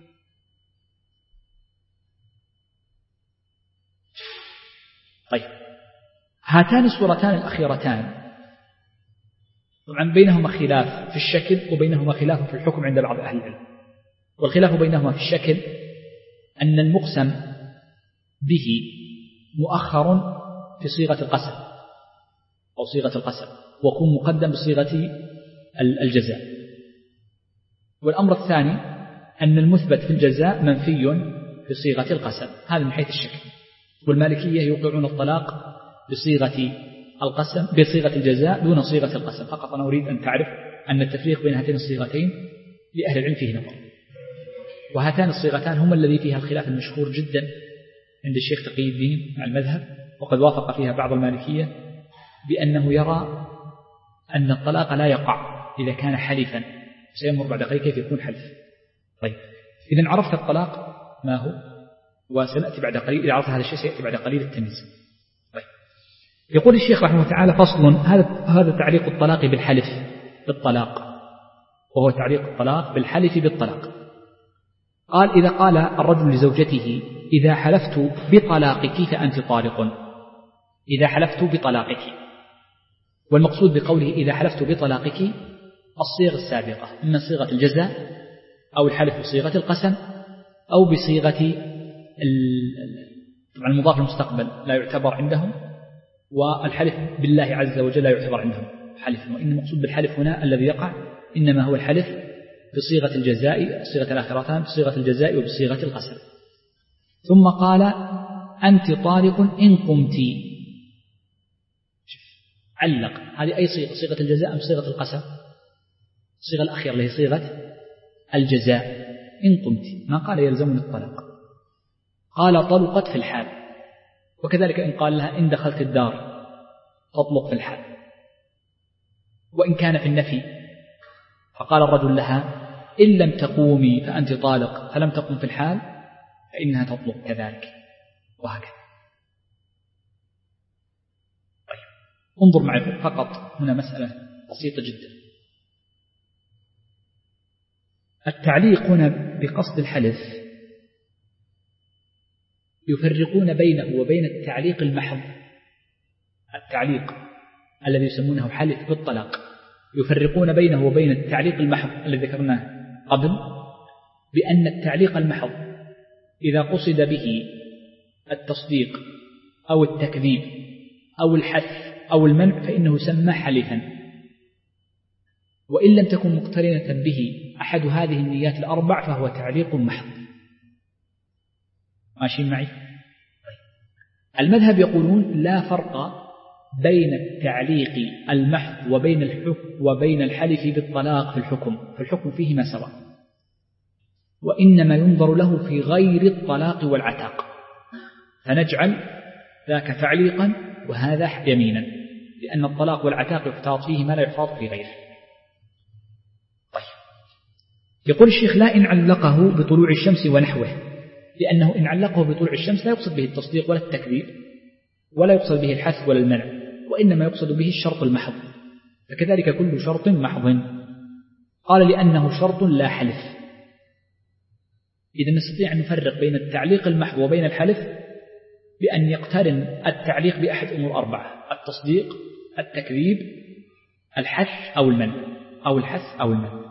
طيب، هاتان الصورتان الأخيرتان طبعا بينهما خلاف في الشكل وبينهما خلاف في الحكم عند بعض أهل العلم. والخلاف بينهما في الشكل أن المقسم به مؤخر في صيغة القسم أو صيغة القسم، ويكون مقدم بصيغة الجزاء. والأمر الثاني أن المثبت في الجزاء منفي في صيغة القسم، هذا من حيث الشكل. والمالكية يوقعون الطلاق بصيغة القسم بصيغة الجزاء دون صيغة القسم. فقط أنا أريد أن تعرف أن التفريق بين هاتين الصيغتين لأهل العلم فيه نظر، وهاتان الصيغتان هما الذي فيها الخلاف المشهور جدا عند الشيخ تقي الدين مع المذهب، وقد وافق فيها بعض المالكية بأنه يرى أن الطلاق لا يقع إذا كان حلفا، سيمر بعد قليل كيف يكون حلف. طيب، إذا عرفت الطلاق ما هو، وسنأتي بعد قليل إذا عرفت هذا الشيء سيأتي بعد قليل التمييز. طيب، يقول الشيخ رحمه الله تعالى فصل، هذا هذا تعليق الطلاق بالحلف بالطلاق، وهو تعليق الطلاق بالحلف بالطلاق. قال إذا قال الرجل لزوجته إذا حلفت بطلاقك فأنت طالق، إذا حلفت بطلاقك، والمقصود بقوله إذا حلفت بطلاقك الصيغ السابقة، إما صيغة الجزاء أو الحلف بصيغة القسم أو بصيغة طبعا المضاف المستقبل لا يعتبر عندهم، والحلف بالله عز وجل لا يعتبر عندهم حلف، وإن المقصود بالحلف هنا الذي يقع إنما هو الحلف بصيغة الجزاء، صيغة الآخرتان بصيغة الجزاء وبصيغة القسم. ثم قال أنت طالق إن قمت، علق هذه أي صيغة، صيغة الجزاء أم صيغة القسم؟ الصيغة الأخيرة اللي هي صيغة الجزاء، إن قمت، ما قال يلزمني الطلاق، قال طلقت في الحال. وكذلك إن قال لها إن دخلت الدار تطلق في الحال. وإن كان في النفي فقال الرجل لها إن لم تقومي فأنت طالق، فلم تقم في الحال فإنها تطلق كذلك، وهكذا. طيب، انظر معي فقط هنا مسألة بسيطة جدا. التعليق هنا بقصد الحلف يفرقون بينه وبين التعليق المحض، التعليق الذي يسمونه حلف بالطلاق، يفرقون بينه وبين التعليق المحض الذي ذكرناه قبل، بأن التعليق المحض إذا قصد به التصديق أو التكذيب أو الحث أو المنع فإنه يسمى حلفا، وإن لم تكن مقترنة به أحد هذه النيات الأربع فهو تعليق محض. ماشي معي؟ المذهب يقولون لا فرق بين التعليق المحض وبين الحكم وبين الحلف بالطلاق في الحكم، في الحكم فيهما سواء. وإنما ينظر له في غير الطلاق والعتاق، فنجعل ذاك تعليقا وهذا يمينا، لأن الطلاق والعتاق يحتاط فيه ما لا يحتاط في غيره. طيب. يقول الشيخ: لا إن علقه بطلوع الشمس ونحوه، لأنه إن علقه بطلوع الشمس لا يقصد به التصديق ولا التكذيب، ولا يقصد به الحث ولا المنع، وإنما يقصد به الشرط المحض، فكذلك كل شرط محض. قال: لأنه شرط لا حلف. إذا نستطيع أن نفرق بين التعليق المحض وبين الحلف بأن يقترن التعليق بأحد أمور أربعة: التصديق، التكذيب، الحث أو المنع، أو الحث أو المنع.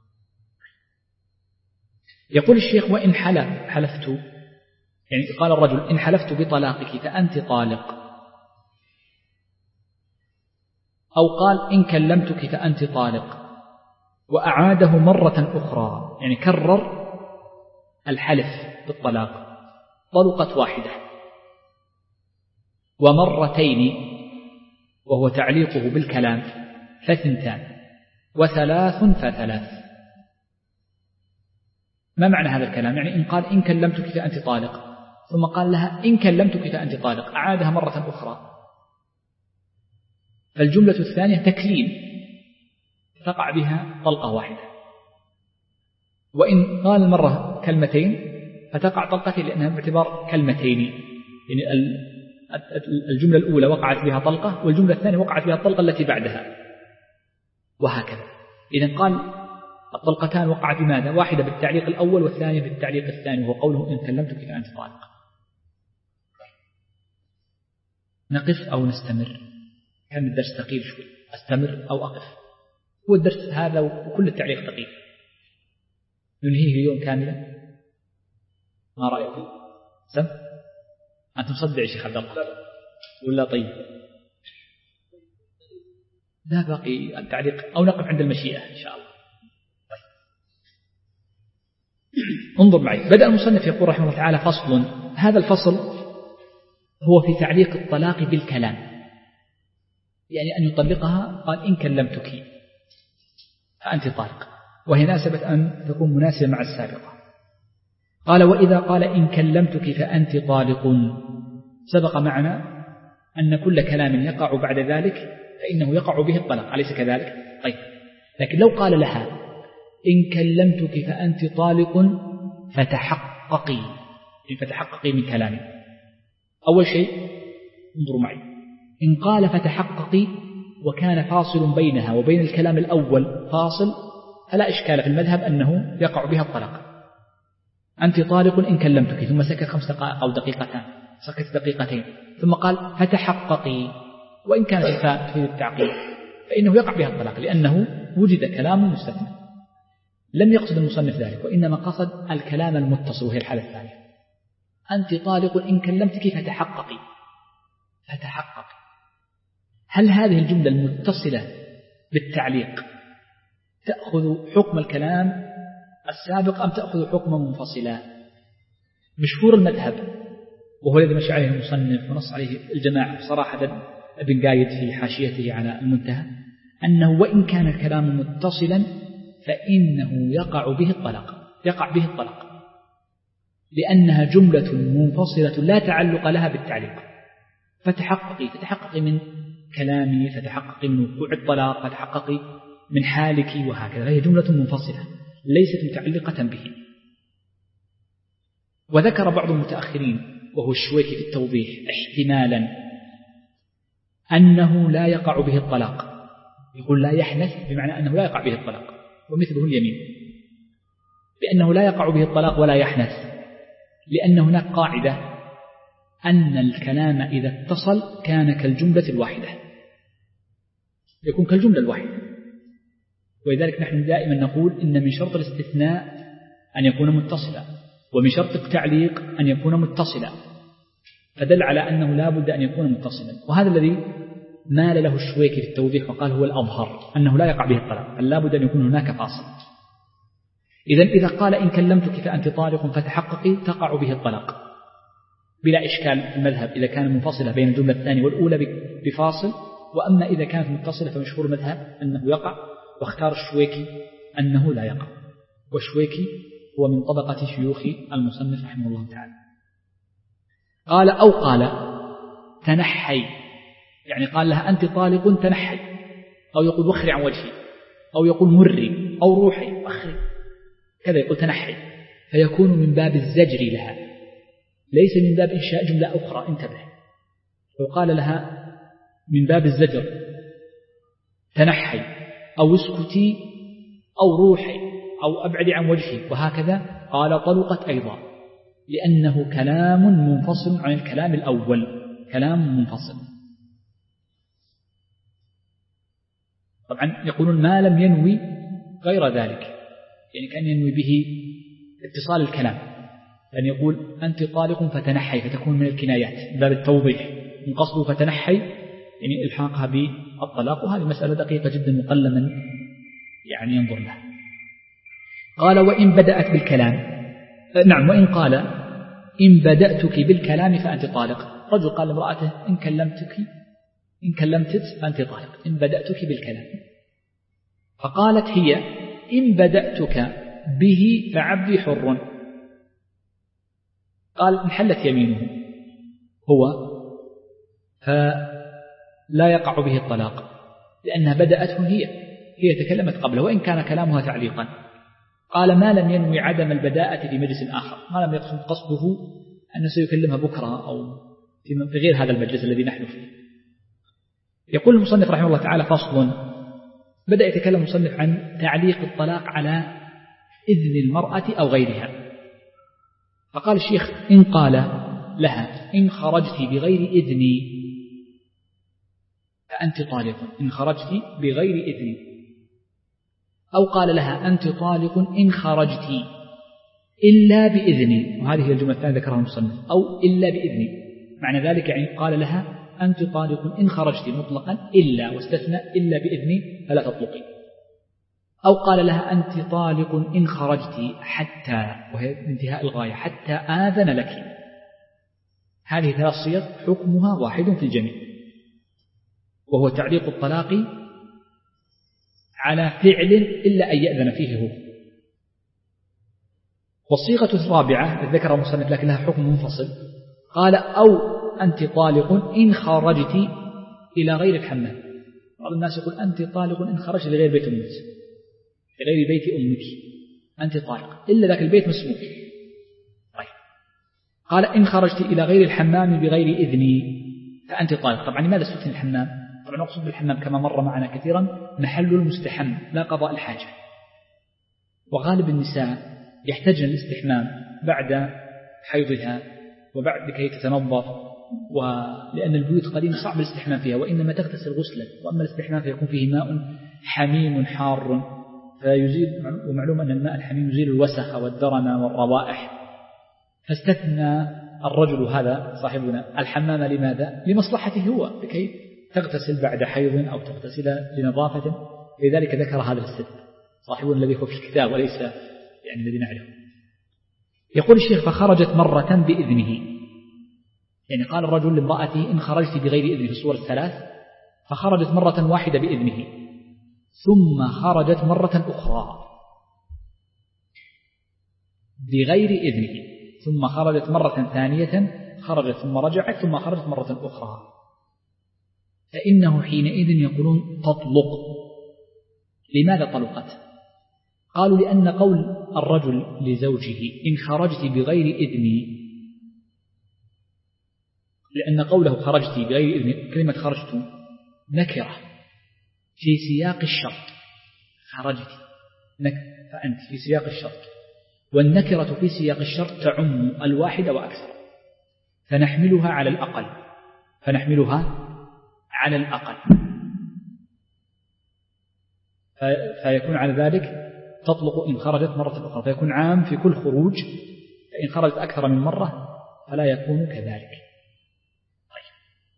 يقول الشيخ: وإن حلف حلفت، يعني قال الرجل: إن حلفت بطلاقك فأنت طالق، أو قال: إن كلمتك فأنت طالق، وأعاده مرة أخرى، يعني كرر الحلف بالطلاق، طلقت واحدة ومرتين وهو تعليقه بالكلام فثنتان، وثلاث فثلاث. ما معنى هذا الكلام؟ يعني إن قال: إن كلمتك فأنت طالق، ثم قال لها: إن كلمتك فأنت طالق، أعادها مرة أخرى، فالجملة الثانية تكليم تقع بها طلقة واحدة. وإن قال مرة كلمتين فتقع طلقتين، لأنها باعتبار كلمتين، يعني الجملة الأولى وقعت بها طلقة، والجملة الثانية وقعت بها الطلقة التي بعدها، وهكذا. إذن قال الطلقتان وقعت بماذا؟ واحدة بالتعليق الأول والثانية بالتعليق الثاني، وهو قوله: إن كلمتك فأنت طالق. نقف أو نستمر؟ كان الدرس ثقيل شوي، أستمر أو أقف؟ هو الدرس هذا وكل التعليق ثقيل، ننهيه اليوم كاملا. ما رأيكم؟ سم؟ أنت مصدع يا شيخ عبد الله ولا؟ طيب، لا باقي التعليق، أو نقف عند المشيئة إن شاء الله. طيب. انظر معي، بدأ المصنف يقول رحمه الله تعالى: فصل. هذا الفصل هو في تعليق الطلاق بالكلام، يعني أن يطلقها، قال: إن كلمتك فأنت طالق، وهي ناسبت أن تكون مناسبة مع السابقة. قال: وإذا قال: إن كلمتك فأنت طالق، سبق معنا أن كل كلام يقع بعد ذلك فإنه يقع به الطلاق، أليس كذلك؟ طيب، لكن لو قال لها: إن كلمتك فأنت طالق فتحققي، فتحققي من كلامي. أول شيء انظروا معي، إن قال فتحققي وكان فاصل بينها وبين الكلام الأول فاصل، فلا إشكال في المذهب أنه يقع بها الطلاق. أنت طالق إن كلمتك، ثم سكت خمس دقائق أو دقيقتان، سكت دقيقتين، ثم قال: فتحققي، وإن كانت الفاء في التعقيب فإنه يقع بها الطلاق، لأنه وجد كلام مستثنى. لم يقصد المصنف ذلك، وإنما قصد الكلام المتصل، وهي الحالة الثانية. أنت طالق إن كلمتك فتحققي، فتحققي. هل هذه الجملة المتصلة بالتعليق تأخذ حكم الكلام السابق أم تأخذ حكما منفصلا؟ مشهور المذهب، وهو الذي مشى عليه المصنف ونص عليه الجماعة صراحة ابن قايد في حاشيته على المنتهى، أنه وإن كان الكلام متصلا فإنه يقع به الطلاق، يقع به الطلاق، لأنها جملة منفصلة لا تعلق لها بالتعليق. فتحققي، فتحققي من كلامي، فتحققي من وقوع الطلاق، فتحققي من حالك، وهكذا. هي جملة منفصلة ليست متعلقة به. وذكر بعض المتأخرين وهو الشويكي في التوضيح احتمالا أنه لا يقع به الطلاق، يقول لا يحنث بمعنى أنه لا يقع به الطلاق، ومثله اليمين، بأنه لا يقع به الطلاق ولا يحنث، لأن هناك قاعدة أن الكلام إذا اتصل كان كالجملة الواحدة، يكون كالجملة الواحدة. ولذلك نحن دائما نقول إن من شرط الاستثناء أن يكون متصلا، ومن شرط التعليق أن يكون متصلا، فدل على أنه لا بد أن يكون متصلا. وهذا الذي مال له الشويكي في التوضيح وقال هو الأظهر، أنه لا يقع به الطلاق، بل لا بد أن يكون هناك فاصل. إذن إذا قال إن كلمتك فأنت طالق فتحققي، تقع به الطلاق بلا إشكال في المذهب إذا كان منفصلة بين الجملة الثانية والأولى بفاصل. وأما إذا كانت متصلة فمشهور المذهب أنه يقع، واختار الشويكي أنه لا يقع. والشويكي هو من طبقة شيوخ المصنف رحمه الله تعالى. قال أو قال تنحي، يعني قال لها أنت طالق تنحي، أو يقول وخري عن وجهي، أو يقول مري، أو روحي وخري، كذا يقول تنحي، فيكون من باب الزجر لها، ليس من باب إنشاء جملة أخرى. انتبه، لو قال لها من باب الزجر تنحي أو اسكتي أو روحي أو أبعدي عن وجهي وهكذا، قال طلقت أيضا، لأنه كلام منفصل عن الكلام الأول، كلام منفصل. طبعا يقولون ما لم ينوي غير ذلك، يعني كان ينوي به اتصال الكلام، أن يقول أنت طالق فتنحي، فتكون من الكنايات باب التوضيح، من قصده فتنحي يعني إلحاقها بالطلاق، وهذه مسألة دقيقة جدا مقلما يعني ينظر لها. قال وإن بدأت بالكلام، نعم وإن قال إن بدأتك بالكلام فأنت طالق، رجل قال لامرأته إن كلمتك إن كلمتك فأنت طالق، إن بدأتك بالكلام، فقالت هي إن بدأتك به فعبدي حر، قال انحلت يمينه هو فلا يقع به الطلاق، لأنها بدأته هي هي تكلمت قبله، وإن كان كلامها تعليقا. قال ما لم ينوي عدم البداءة في مجلس آخر، ما لم يقصد قصده أنه سيكلمها بكرة أو في غير هذا المجلس الذي نحن فيه. يقول المصنف رحمه الله تعالى فصل، بدأ يتكلم المصنف عن تعليق الطلاق على إذن المرأة أو غيرها. فقال الشيخ إن قال لها إن خرجت بغير إذني فأنت طالق، إن خرجت بغير إذني، أو قال لها أنت طالق إن خرجت إلا بإذني، وهذه هي الجملة الثانية ذكرها المصنف، أو إلا بإذني، معنى ذلك يعني قال لها أنت طالق إن خرجت مطلقا إلا، واستثنى إلا بإذني فلا تطلقي، أو قال لها أنت طالق إن خرجت حتى، وهي انتهاء الغاية، حتى آذن لك. هذه ثلاث صيغ حكمها واحد في الجميع، وهو تعليق الطلاق على فعل إلا أن يأذن فيه هو. والصيغة الرابعة ذكرها المصنف لكن لها حكم منفصل، قال أو أنت طالق إن خرجت إلى غير الحمام. بعض الناس يقول أنت طالق إن خرجت لغير بيت أمك، لغير بيت أمك أنت طالق، إلا ذاك البيت مسموح. طيب قال إن خرجت إلى غير الحمام بغير إذني فأنت طالق. طبعا لماذا استثنى الحمام؟ طبعا نقصد بالحمام كما مر معنا كثيرا محل المستحم لا قضاء الحاجة، وغالب النساء يحتاجن الاستحمام بعد حيضها وبعد لكي تتنظف، ولأن البيوت قديمة صعب الاستحمام فيها، وإنما تغتسل غسلا، وأما الاستحمام فيكون فيه ماء حميم حار فيزيل، ومعلوم أن الماء الحميم يزيل الوسخ والدرن والروائح، فاستثنى الرجل هذا صاحبنا الحمام. لماذا؟ لمصلحته هو، لكي تغتسل بعد حيض أو تغتسل لنظافة، لذلك ذكر هذا الاستثناء صاحبنا الذي هو في الكتاب وليس يعني الذي نعرفه. يقول الشيخ فخرجت مرة بإذنه، يعني قال الرجل لامرأته إن خرجت بغير إذنه في الصور الثلاث، فخرجت مرة واحدة بإذنه، ثم خرجت مرة أخرى بغير إذنه، ثم خرجت مرة ثانية، خرجت ثم رجعت ثم خرجت مرة أخرى، فإنه حينئذ يقولون تطلق. لماذا طلقت؟ قالوا لأن قول الرجل لزوجه إن خرجت بغير إذني، لأن قوله خرجت بغير إذني، كلمة خرجت نكرة في سياق الشرط، خرجت فأنت في سياق الشرط، والنكرة في سياق الشرط تعم الواحد وأكثر، فنحملها على الأقل فنحملها على الأقل فيكون على ذلك تطلق إن خرجت مرة أخرى، فيكون عام في كل خروج، فإن خرجت أكثر من مرة فلا يكون كذلك. طيب.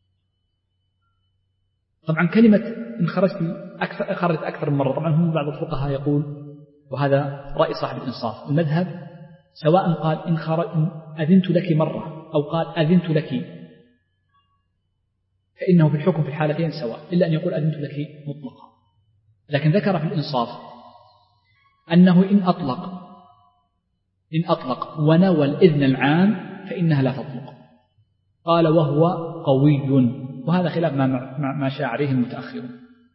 طبعا كلمة إن خرجت أكثر, خرجت أكثر من مرة، طبعا هم بعض الفقهاء يقول، وهذا رأي صاحب الإنصاف المذهب، سواء قال إن, خرج إن أذنت لك مرة أو قال أذنت لك، فإنه في الحكم في الحالتين سواء، إلا أن يقول أذنت لك مطلقا. لكن ذكر في الإنصاف أنه إن أطلق إن أطلق ونوى الإذن العام فإنها لا تطلق. قال وهو قوي، وهذا خلاف ما, ما شاع عليه المتأخرون.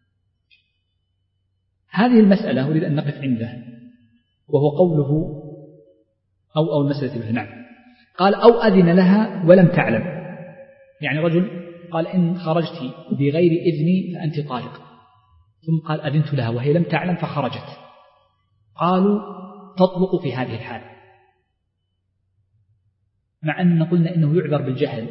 هذه المسألة أريد أن نقف عنده، وهو قوله أو أو المسألة به. نعم، قال أو أذن لها ولم تعلم، يعني رجل قال إن خرجت بغير إذني فأنت طالق، ثم قال أذنت لها وهي لم تعلم فخرجت، قالوا تطلق في هذه الحال، مع أن قلنا إنه يعذر بالجهل.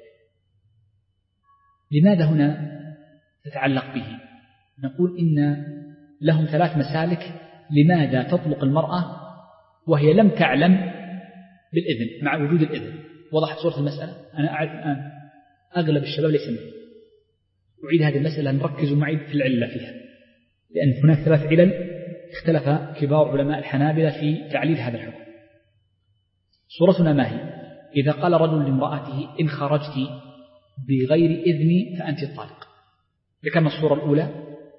لماذا هنا تتعلق به؟ نقول إن لهم ثلاث مسالك لماذا تطلق المرأة وهي لم تعلم بالإذن مع وجود الإذن. وضحت صورة المسألة؟ أنا أعرف الآن أغلب الشباب ليس منه. أعيد هذه المسألة نركز معي في العلة فيها، لأن هناك ثلاث علل اختلف كبار علماء الحنابلة في تعليل هذا الحكم. صورتنا ما هي؟ إذا قال رجل لامرأته إن خرجت بغير إذني فأنت الطالق، ذكرنا الصورة الأولى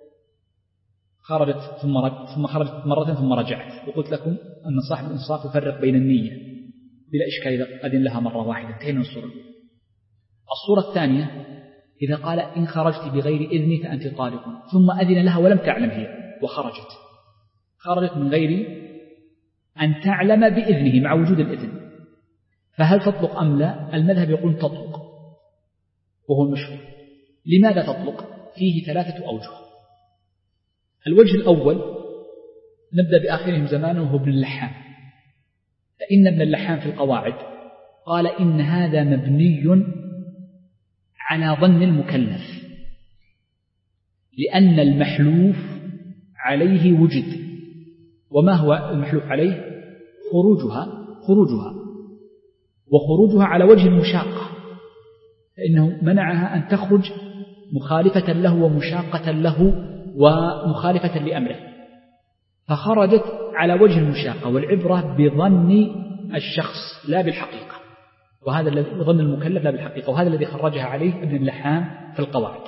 خرجت ثم رجعت ثم خرجت مرة ثم رجعت، وقلت لكم أن صاحب الإنصاف يفرق بين النية بلا إشكال إذا أذن لها مرة واحدة، انتهينا الصورة الأولى. الصورة الثانية إذا قال إن خرجت بغير إذني فأنت طالق، ثم أذن لها ولم تعلم هي وخرجت، خرجت من غير أن تعلم بإذنه مع وجود الإذن، فهل تطلق أم لا؟ المذهب يقول تطلق وهو المشهور. لماذا تطلق؟ فيه ثلاثة أوجه. الوجه الأول نبدأ بآخرهم زمانه وهو ابن اللحام، فإن ابن اللحام في القواعد قال إن هذا مبني على ظن المكلف، لأن المحلوف عليه وجد، وما هو المحلوف عليه؟ خروجها خروجها وخروجها على وجه المشاقة، فإنه منعها أن تخرج مخالفة له ومشاقة له ومخالفة لأمره، فخرجت على وجه المشاقة، والعبرة بظن الشخص لا بالحقيقة، وهذا الذي ظن المكلف لا بالحقيقة، وهذا الذي خرجها عليه ابن اللحام في القواعد.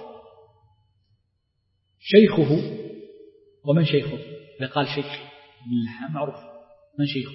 شيخه، ومن شيخه؟ إذا قال شيخ ابن اللحام معروف، من شيخه؟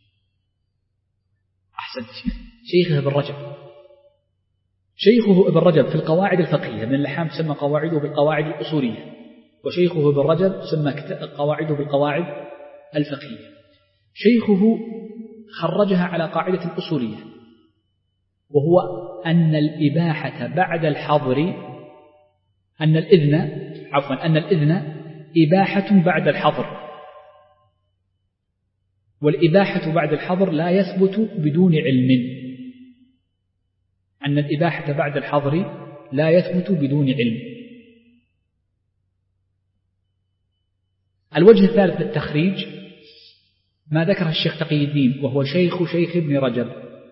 أحسنت، شيخه ابن رجب. شيخه ابن رجب في القواعد الفقهية، ابن اللحام تسمى قواعده بالقواعد الأصولية، وشيخه ابن رجب تسمى قواعده بالقواعد الفقهية. شيخه خرجها على قاعدة الأصولية، وهو أن الإباحة بعد الحظر، أن الإذن عفوا أن الإذن إباحة بعد الحظر، والإباحة بعد الحظر لا يثبت بدون علم. أن الإباحة بعد الحظر لا يثبت بدون علم. الوجه الثالث للتخريج ما ذكره الشيخ تقي الدين، وهو شيخ شيخ ابن رجب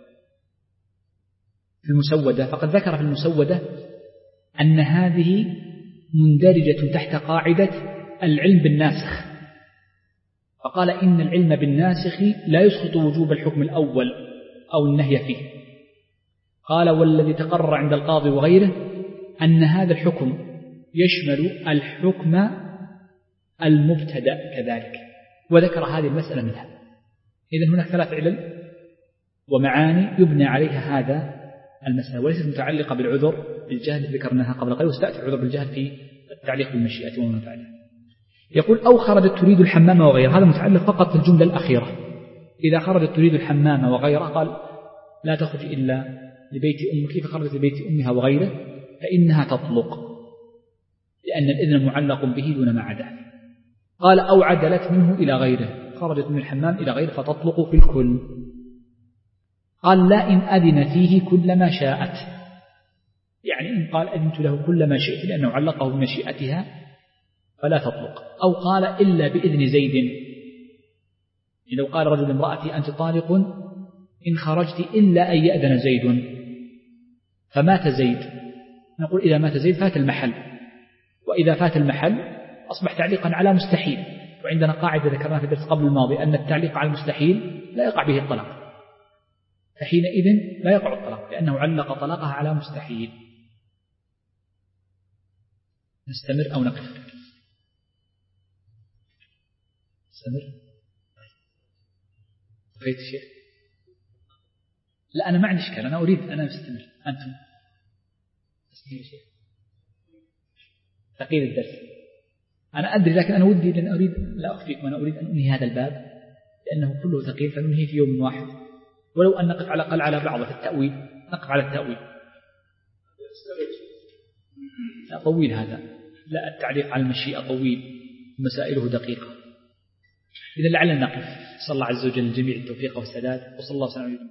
في المسودة، فقد ذكر في المسودة أن هذه مندرجة تحت قاعدة العلم بالناسخ، فقال إن العلم بالناسخ لا يسقط وجوب الحكم الأول أو النهي فيه. قال والذي تقرر عند القاضي وغيره أن هذا الحكم يشمل الحكم المبتدأ كذلك، وذكر هذه المسألة منها. إذن هناك ثلاث علل ومعاني يبنى عليها هذا المسألة، وليست متعلقة بالعذر بالجهل ذكرناها قبل قليل، وستأتي العذر بالجهل في التعليق بالمشيئة وما فعله. يقول أو خرجت تريد الحمام وغيره، هذا متعلق فقط في الجملة الأخيرة. إذا خرجت تريد الحمام وغيره قال لا تخرج إلا لبيت أمك، فخرجت لبيت أمها وغيره فإنها تطلق، لأن الإذن معلق به دون ما عداه. قال أو عدلت منه إلى غيره، خرجت من الحمام إلى غيره فتطلق في الكل. قال لا إن أذن فيه كل ما شاءت، يعني إن قال أذنت له كل ما شئت لأنه علقه بمشيئتها فلا تطلق. أو قال إلا بإذن زيد، لو قال رجل امرأتي أنت طالق إن خرجت إلا أن يأذن زيد، فمات زيد، نقول إذا مات زيد فات المحل، وإذا فات المحل أصبح تعليقا على مستحيل، وعندنا قاعدة ذكرناها في الدرس قبل الماضي أن التعليق على المستحيل لا يقع به الطلاق، فحينئذ لا يقع الطلاق لأنه علق طلاقها على مستحيل. نستمر أو نقف؟ نستمر. بقيت الشيخ. لا أنا ما عندي إشكال، أنا أريد أنا أستمر. أنتم أستمر شيخ تقييد الدرس. أنا أدري لكن أنا ودي لأن أريد لا أخفيكم أنا أريد أن أنهي هذا الباب لأنه كله ثقيل فننهي في يوم واحد ولو أن نقف على الأقل على بعض في التأويل نقف على التأويل. لا طويل هذا لا التعليق على المشيئة طويل مسائله دقيقة. إذا لعلنا نقف. صلى الله عز وجل الجميع التوفيق والسداد وصلى الله وسلم.